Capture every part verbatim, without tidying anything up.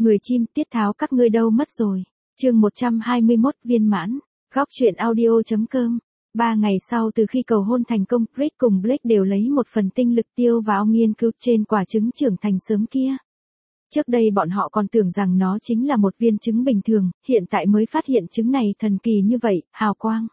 Người chim tiết tháo các ngươi đâu mất rồi. Chương một trăm hai mươi mốt viên mãn. Góc truyện audio chấm com. Ba ngày sau từ khi cầu hôn thành công, Reed cùng Blake đều lấy một phần tinh lực tiêu vào nghiên cứu trên quả trứng trưởng thành sớm kia. Trước đây bọn họ còn tưởng rằng nó chính là một viên trứng bình thường, hiện tại mới phát hiện trứng này thần kỳ như vậy, hào quang.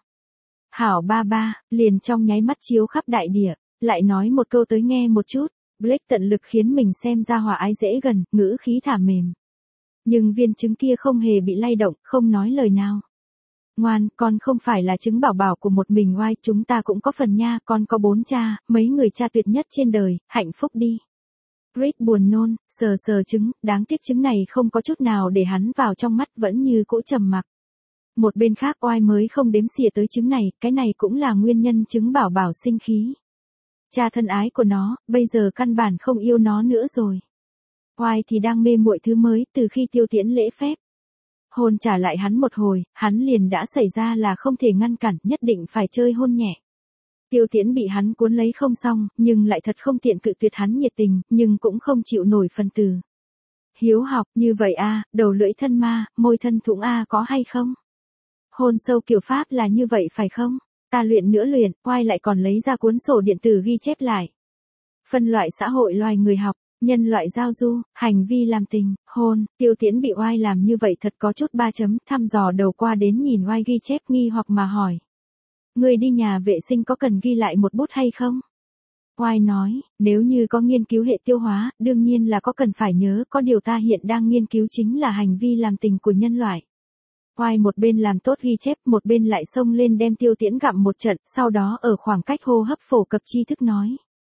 Hảo ba ba, liền trong nháy mắt chiếu khắp đại địa, lại nói một câu tới nghe một chút. Blake tận lực khiến mình xem ra hòa ái dễ gần, ngữ khí thả mềm. Nhưng viên trứng kia không hề bị lay động, không nói lời nào. Ngoan, con không phải là trứng bảo bảo của một mình oai, chúng ta cũng có phần nha, con có bốn cha, mấy người cha tuyệt nhất trên đời, hạnh phúc đi. Reed buồn nôn, sờ sờ trứng, đáng tiếc trứng này không có chút nào để hắn vào trong mắt, vẫn như cũ trầm mặc. Một bên khác oai mới không đếm xỉa tới trứng này, cái này cũng là nguyên nhân trứng bảo bảo sinh khí. Cha thân ái của nó, bây giờ căn bản không yêu nó nữa rồi. Oai thì đang mê muội thứ mới từ khi Tiêu Tiễn lễ phép. Hôn trả lại hắn một hồi, hắn liền đã xảy ra là không thể ngăn cản, nhất định phải chơi hôn nhẹ. Tiêu Tiễn bị hắn cuốn lấy không xong, nhưng lại thật không tiện cự tuyệt hắn nhiệt tình, nhưng cũng không chịu nổi phần từ. Hiếu học, như vậy a, đầu lưỡi thân ma, môi thân thủng a có hay không? Hôn sâu kiểu Pháp là như vậy phải không? Ta luyện nữa luyện, Oai lại còn lấy ra cuốn sổ điện tử ghi chép lại. Phân loại xã hội loài người học, nhân loại giao du, hành vi làm tình, hôn, Tiêu Tiễn bị Oai làm như vậy thật có chút ba chấm, thăm dò đầu qua đến nhìn Oai ghi chép nghi hoặc mà hỏi. Người đi nhà vệ sinh có cần ghi lại một bút hay không? Oai nói, nếu như có nghiên cứu hệ tiêu hóa, đương nhiên là có cần phải nhớ, có điều ta hiện đang nghiên cứu chính là hành vi làm tình của nhân loại. Oai một bên làm tốt ghi chép, một bên lại xông lên đem Tiêu Tiễn gặm một trận, sau đó ở khoảng cách hô hấp phổ cập tri thức nói.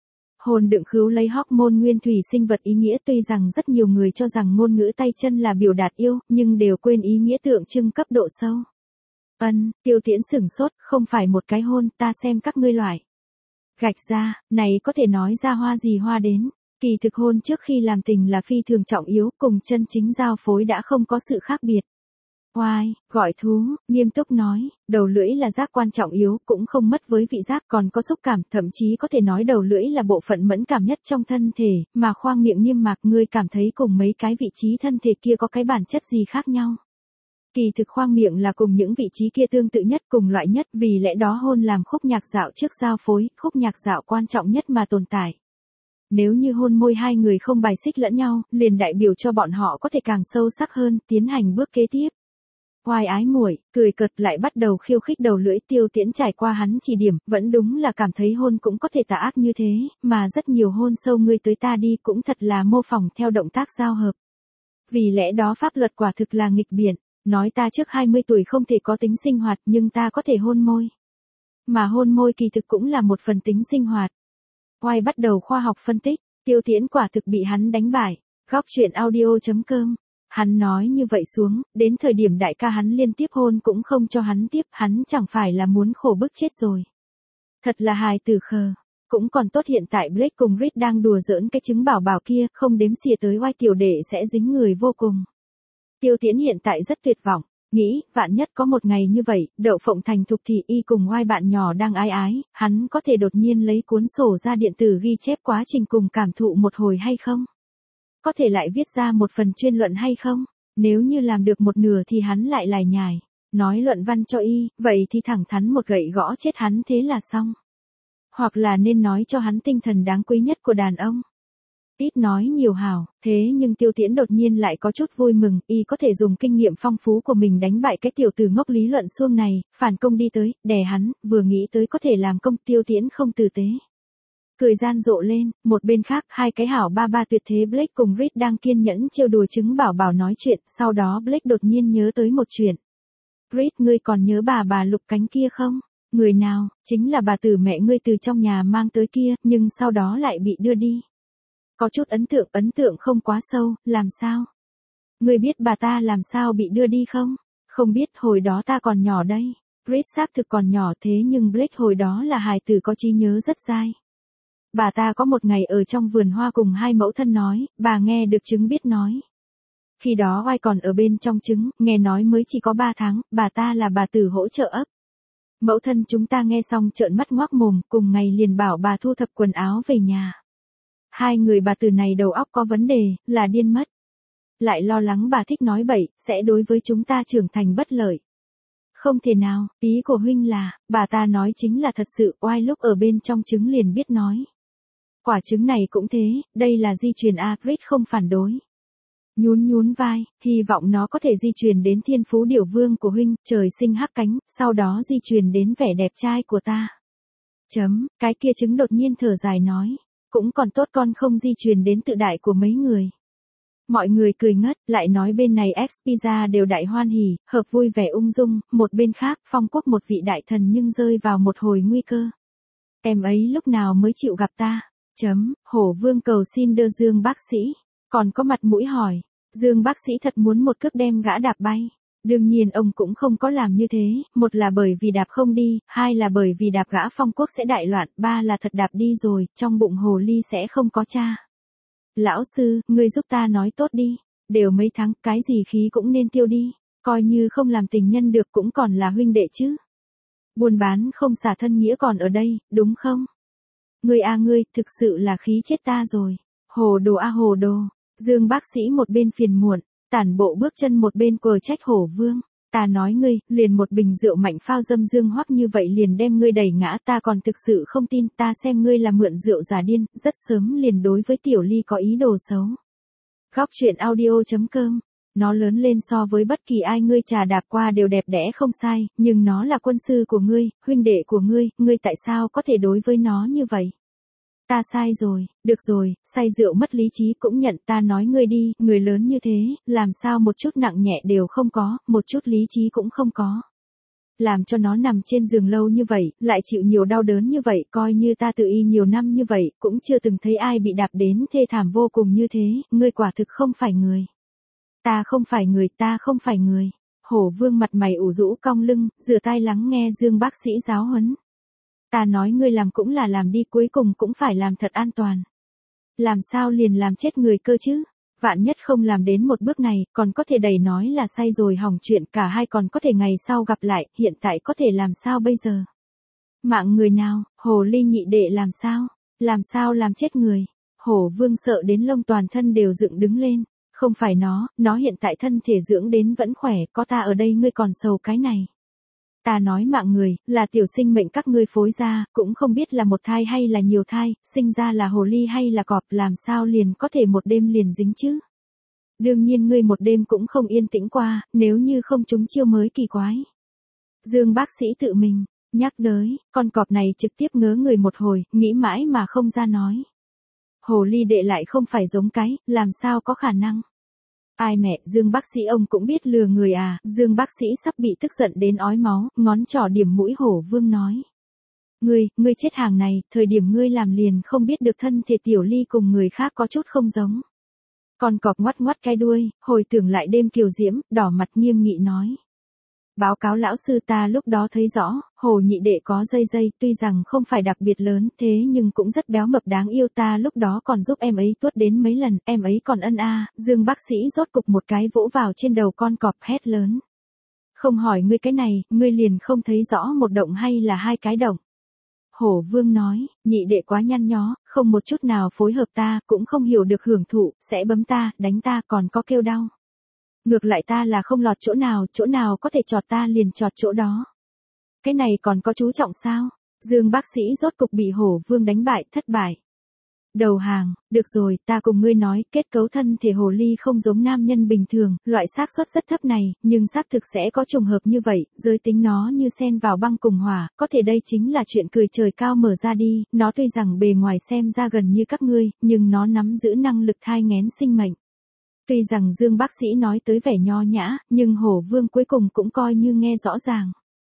Hồn đựng khứu lấy hormone nguyên thủy sinh vật ý nghĩa, tuy rằng rất nhiều người cho rằng ngôn ngữ tay chân là biểu đạt yêu, nhưng đều quên ý nghĩa tượng trưng cấp độ sâu. Ân, Tiêu Tiễn sửng sốt, không phải một cái hôn, ta xem các ngươi loại. Gạch ra, này có thể nói ra hoa gì hoa đến, kỳ thực hôn trước khi làm tình là phi thường trọng yếu, cùng chân chính giao phối đã không có sự khác biệt. Oai, gọi thú, nghiêm túc nói, đầu lưỡi là giác quan trọng yếu, cũng không mất với vị giác, còn có xúc cảm, thậm chí có thể nói đầu lưỡi là bộ phận mẫn cảm nhất trong thân thể, mà khoang miệng niêm mạc ngươi cảm thấy cùng mấy cái vị trí thân thể kia có cái bản chất gì khác nhau. Kỳ thực khoang miệng là cùng những vị trí kia tương tự nhất, cùng loại nhất, vì lẽ đó hôn làm khúc nhạc dạo trước giao phối, khúc nhạc dạo quan trọng nhất mà tồn tại. Nếu như hôn môi hai người không bài xích lẫn nhau, liền đại biểu cho bọn họ có thể càng sâu sắc hơn, tiến hành bước kế tiếp. Oai ái muội, cười cợt lại bắt đầu khiêu khích đầu lưỡi. Tiêu Tiễn trải qua hắn chỉ điểm, vẫn đúng là cảm thấy hôn cũng có thể tà ác như thế, mà rất nhiều hôn sâu ngươi tới ta đi cũng thật là mô phỏng theo động tác giao hợp. Vì lẽ đó pháp luật quả thực là nghịch biển, nói ta trước hai mươi tuổi không thể có tính sinh hoạt nhưng ta có thể hôn môi. Mà hôn môi kỳ thực cũng là một phần tính sinh hoạt. Oai bắt đầu khoa học phân tích, Tiêu Tiễn quả thực bị hắn đánh bại. Góc truyện audio chấm com. Hắn nói như vậy xuống, đến thời điểm đại ca hắn liên tiếp hôn cũng không cho hắn tiếp, hắn chẳng phải là muốn khổ bức chết rồi. Thật là hài tử khờ. Cũng còn tốt hiện tại Blake cùng Reed đang đùa giỡn cái trứng bảo bảo kia, không đếm xỉa tới Oai tiểu đệ sẽ dính người vô cùng. Tiêu Tiễn hiện tại rất tuyệt vọng, nghĩ, vạn nhất có một ngày như vậy, đậu phộng thành thục thì y cùng Oai bạn nhỏ đang ái ái, hắn có thể đột nhiên lấy cuốn sổ ra điện tử ghi chép quá trình cùng cảm thụ một hồi hay không? Có thể lại viết ra một phần chuyên luận hay không? Nếu như làm được một nửa thì hắn lại lải nhải, nói luận văn cho y, vậy thì thẳng thắn một gậy gõ chết hắn thế là xong. Hoặc là nên nói cho hắn tinh thần đáng quý nhất của đàn ông. Ít nói nhiều hảo, thế nhưng Tiêu Tiễn đột nhiên lại có chút vui mừng, y có thể dùng kinh nghiệm phong phú của mình đánh bại cái tiểu tử ngốc lý luận suông này, phản công đi tới, đè hắn, vừa nghĩ tới có thể làm công. Tiêu Tiễn không tử tế. Cười gian rộ lên, một bên khác hai cái hảo ba ba tuyệt thế Blake cùng Reed đang kiên nhẫn trêu đùa trứng bảo bảo nói chuyện, sau đó Blake đột nhiên nhớ tới một chuyện. Reed, ngươi còn nhớ bà bà Lục Cánh kia không? Người nào? Chính là bà tử mẹ ngươi từ trong nhà mang tới kia, nhưng sau đó lại bị đưa đi. Có chút ấn tượng, ấn tượng không quá sâu, làm sao? Ngươi biết bà ta làm sao bị đưa đi không? Không biết, hồi đó ta còn nhỏ đây. Reed xác thực còn nhỏ thế nhưng Blake hồi đó là hài tử có trí nhớ rất dai. Bà ta có một ngày ở trong vườn hoa cùng hai mẫu thân nói, bà nghe được trứng biết nói. Khi đó Oai còn ở bên trong trứng, nghe nói mới chỉ có ba tháng, bà ta là bà tử hỗ trợ ấp. Mẫu thân chúng ta nghe xong trợn mắt ngoác mồm, cùng ngày liền bảo bà thu thập quần áo về nhà. Hai người bà tử này đầu óc có vấn đề, là điên mất. lại lo lắng bà thích nói bậy, sẽ đối với chúng ta trưởng thành bất lợi. Không thể nào, ý của huynh là, bà ta nói chính là thật sự, oai lúc ở bên trong trứng liền biết nói. Quả trứng này cũng thế, đây là di truyền a, Chris không phản đối. Nhún nhún vai, hy vọng nó có thể di truyền đến thiên phú điểu vương của huynh, trời sinh hắc cánh, sau đó di truyền đến vẻ đẹp trai của ta. Chấm, cái kia trứng đột nhiên thở dài nói, cũng còn tốt con không di truyền đến tự đại của mấy người. Mọi người cười ngất, lại nói bên này Expedia đều đại hoan hỉ, hợp vui vẻ ung dung, một bên khác, Phong Quốc một vị đại thần nhưng rơi vào một hồi nguy cơ. Em ấy lúc nào mới chịu gặp ta? Chấm, Hổ Vương cầu xin đưa Dương bác sĩ, còn có mặt mũi hỏi, Dương bác sĩ thật muốn một cước đem gã đạp bay. Đương nhiên ông cũng không có làm như thế, một là bởi vì đạp không đi, hai là bởi vì đạp gã Phong Quốc sẽ đại loạn, ba là thật đạp đi rồi, trong bụng hồ ly sẽ không có cha. Lão sư, ngươi giúp ta nói tốt đi, đều mấy tháng, cái gì khí cũng nên tiêu đi, coi như không làm tình nhân được cũng còn là huynh đệ chứ. Buôn bán không xả thân nghĩa còn ở đây, đúng không? Ngươi a ngươi, thực sự là khí chết ta rồi. Hồ đồ a hồ đồ, Dương bác sĩ một bên phiền muộn, tản bộ bước chân một bên quờ trách Hổ Vương. Ta nói ngươi, liền một bình rượu mạnh phao dâm dương hoắc như vậy liền đem ngươi đẩy ngã, ta còn thực sự không tin, ta xem ngươi là mượn rượu giả điên, rất sớm liền đối với Tiểu Ly có ý đồ xấu. Góc truyện audio chấm com, nó lớn lên so với bất kỳ ai ngươi trà đạp qua đều đẹp đẽ không sai, nhưng nó là quân sư của ngươi, huynh đệ của ngươi, ngươi tại sao có thể đối với nó như vậy? Ta sai rồi, được rồi, say rượu mất lý trí cũng nhận, ta nói ngươi đi, người lớn như thế, làm sao một chút nặng nhẹ đều không có, một chút lý trí cũng không có. Làm cho nó nằm trên giường lâu như vậy, lại chịu nhiều đau đớn như vậy, coi như ta tự y nhiều năm như vậy, cũng chưa từng thấy ai bị đạp đến thê thảm vô cùng như thế, ngươi quả thực không phải người. Ta không phải người, ta không phải người. Hổ Vương mặt mày ủ rũ cong lưng, rửa tai lắng nghe Dương bác sĩ giáo huấn. Ta nói ngươi làm cũng là làm đi, cuối cùng cũng phải làm thật an toàn. Làm sao liền làm chết người cơ chứ? Vạn nhất không làm đến một bước này, còn có thể đẩy nói là say rồi hỏng chuyện, cả hai còn có thể ngày sau gặp lại, hiện tại có thể làm sao bây giờ? Mạng người nào, hồ ly nhị đệ làm sao? Làm sao làm chết người? Hổ Vương sợ đến lông toàn thân đều dựng đứng lên. Không phải nó, nó hiện tại thân thể dưỡng đến vẫn khỏe, có ta ở đây ngươi còn sầu cái này. Ta nói mạng người, là tiểu sinh mệnh các ngươi phối ra, cũng không biết là một thai hay là nhiều thai, sinh ra là hồ ly hay là cọp, làm sao liền có thể một đêm liền dính chứ. Đương nhiên ngươi một đêm cũng không yên tĩnh qua, nếu như không trúng chiêu mới kỳ quái. Dương bác sĩ tự mình, nhắc tới, con cọp này trực tiếp ngớ người một hồi, nghĩ mãi mà không ra nói. Hồ ly đệ lại không phải giống cái, làm sao có khả năng. Ai mẹ, Dương bác sĩ ông cũng biết lừa người à, Dương bác sĩ sắp bị tức giận đến ói máu, ngón trỏ điểm mũi Hổ Vương nói. Ngươi, ngươi chết hàng này, thời điểm ngươi làm liền không biết được thân thể Tiểu Ly cùng người khác có chút không giống. Con cọp ngoắt ngoắt cái đuôi, hồi tưởng lại đêm kiều diễm, đỏ mặt nghiêm nghị nói. Báo cáo lão sư, ta lúc đó thấy rõ, hồ nhị đệ có dây dây, tuy rằng không phải đặc biệt lớn, thế nhưng cũng rất béo mập đáng yêu, ta lúc đó còn giúp em ấy tuốt đến mấy lần, em ấy còn ân a. Dương bác sĩ rốt cục một cái vỗ vào trên đầu con cọp, hét lớn. Không hỏi ngươi cái này, ngươi liền không thấy rõ một động hay là hai cái động. Hổ Vương nói, nhị đệ quá nhăn nhó, không một chút nào phối hợp ta, cũng không hiểu được hưởng thụ, sẽ bấm ta, đánh ta, còn có kêu đau. Ngược lại ta là không lọt chỗ nào, chỗ nào có thể chọt ta liền chọt chỗ đó. Cái này còn có chú trọng sao? Dương bác sĩ rốt cục bị Hổ Vương đánh bại, thất bại. Đầu hàng, được rồi, ta cùng ngươi nói, kết cấu thân thể hồ ly không giống nam nhân bình thường, loại xác suất rất thấp này, nhưng xác thực sẽ có trùng hợp như vậy, giới tính nó như xen vào băng cùng hỏa, có thể đây chính là chuyện cười trời cao mở ra đi, nó tuy rằng bề ngoài xem ra gần như các ngươi, nhưng nó nắm giữ năng lực thai nghén sinh mệnh. Tuy rằng Dương bác sĩ nói tới vẻ nho nhã, nhưng Hổ Vương cuối cùng cũng coi như nghe rõ ràng.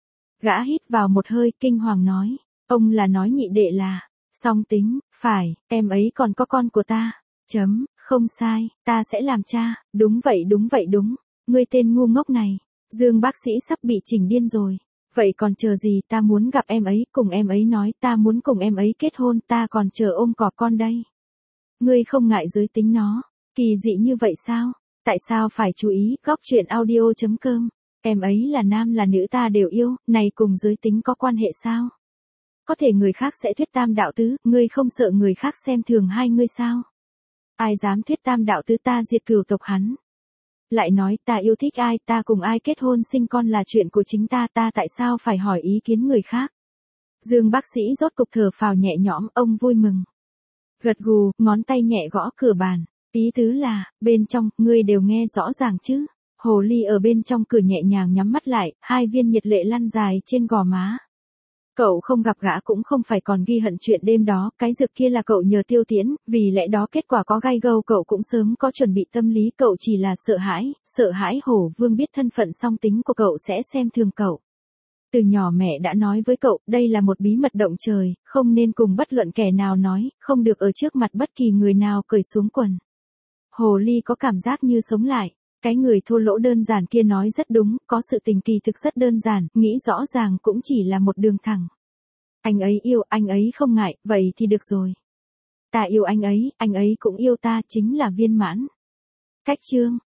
Gã hít vào một hơi, kinh hoàng nói, ông là nói nhị đệ là, song tính, phải, em ấy còn có con của ta, chấm, không sai, ta sẽ làm cha, đúng vậy đúng vậy đúng, ngươi tên ngu ngốc này, Dương bác sĩ sắp bị chỉnh điên rồi, vậy còn chờ gì, ta muốn gặp em ấy, cùng em ấy nói, ta muốn cùng em ấy kết hôn, ta còn chờ ôm cọp con đây. Ngươi không ngại giới tính nó. Kỳ dị như vậy sao? Tại sao phải chú ý, góc truyện audio chấm com, em ấy là nam là nữ ta đều yêu, này cùng giới tính có quan hệ sao? Có thể người khác sẽ thuyết tam đạo tứ, ngươi không sợ người khác xem thường hai ngươi sao? Ai dám thuyết tam đạo tứ ta diệt cửu tộc hắn. lại nói ta yêu thích ai, ta cùng ai kết hôn sinh con là chuyện của chính ta, ta tại sao phải hỏi ý kiến người khác. Dương bác sĩ rốt cục thở phào nhẹ nhõm, ông vui mừng. Gật gù, ngón tay nhẹ gõ cửa bàn. Ý tứ là, bên trong, ngươi đều nghe rõ ràng chứ. Hồ ly ở bên trong cửa nhẹ nhàng nhắm mắt lại, hai viên nhiệt lệ lăn dài trên gò má. Cậu không gặp gã cũng không phải còn ghi hận chuyện đêm đó, cái dược kia là cậu nhờ Tiêu Tiễn, vì lẽ đó kết quả có gai gâu cậu cũng sớm có chuẩn bị tâm lý, cậu chỉ là sợ hãi, sợ hãi Hổ Vương biết thân phận song tính của cậu sẽ xem thường cậu. Từ nhỏ mẹ đã nói với cậu, đây là một bí mật động trời, không nên cùng bất luận kẻ nào nói, không được ở trước mặt bất kỳ người nào cởi xuống quần. Hồ ly có cảm giác như sống lại. Cái người thô lỗ đơn giản kia nói rất đúng, có sự tình kỳ thực rất đơn giản, nghĩ rõ ràng cũng chỉ là một đường thẳng. Anh ấy yêu, anh ấy không ngại, vậy thì được rồi. Ta yêu anh ấy, anh ấy cũng yêu ta, chính là viên mãn. Cách chương